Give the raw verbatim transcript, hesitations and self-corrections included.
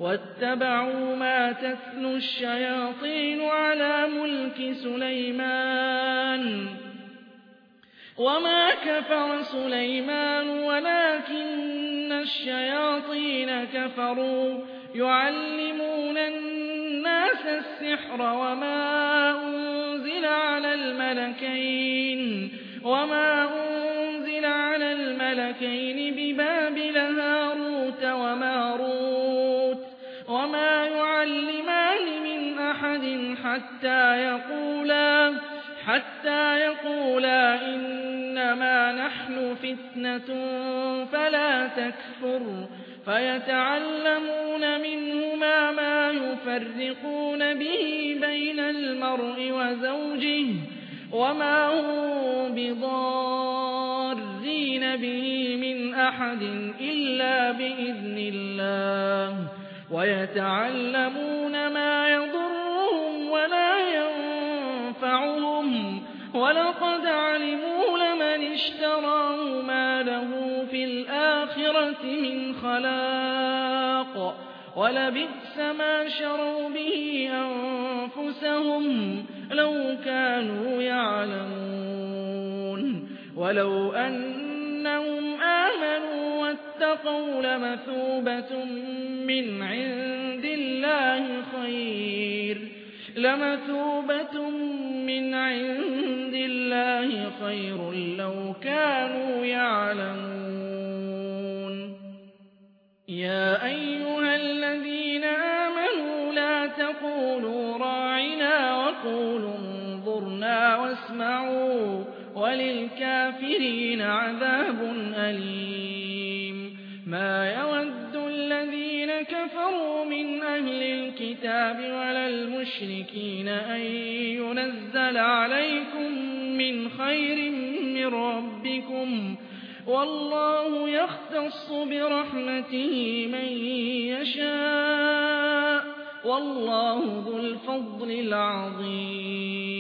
واتبعوا ما تتلو الشياطين على ملك سليمان وما كفر سليمان ولكن الشياطين كفروا يعلمون الناس السحر وما أنزل على الملكين وما أنزل على الملكين ببابل هاروت وماروت وما يعلمان من أحد حتى يقولا حتى يقولا إنما نحن فتنة فلا تكفر فيتعلمون منهما ما يفرقون به بين المرء وزوجه وما هم بضارين به من أحد إلا بإذن الله ويتعلمون ما يضرهم ولا ينفعهم ولقد علموا لمن اشتراه ما له في الآخرة من خلاق ولبئس ما شروا به أنفسهم لو كانوا يعلمون ولو أنهم آمنوا واتقوا لمثوبة من عند الله خير لمثوبة من عند الله خير لو كانوا يعلمون يا أيها الذين آمنوا لا تقولوا راعنا وقولوا انظرنا واسمعوا وللكافرين عذاب أليم ما يود الذين كفروا من أهل الكتاب ولا المشركين أن ينزل عليكم من خير من ربكم والله يختص برحمته من يشاء والله ذو الفضل العظيم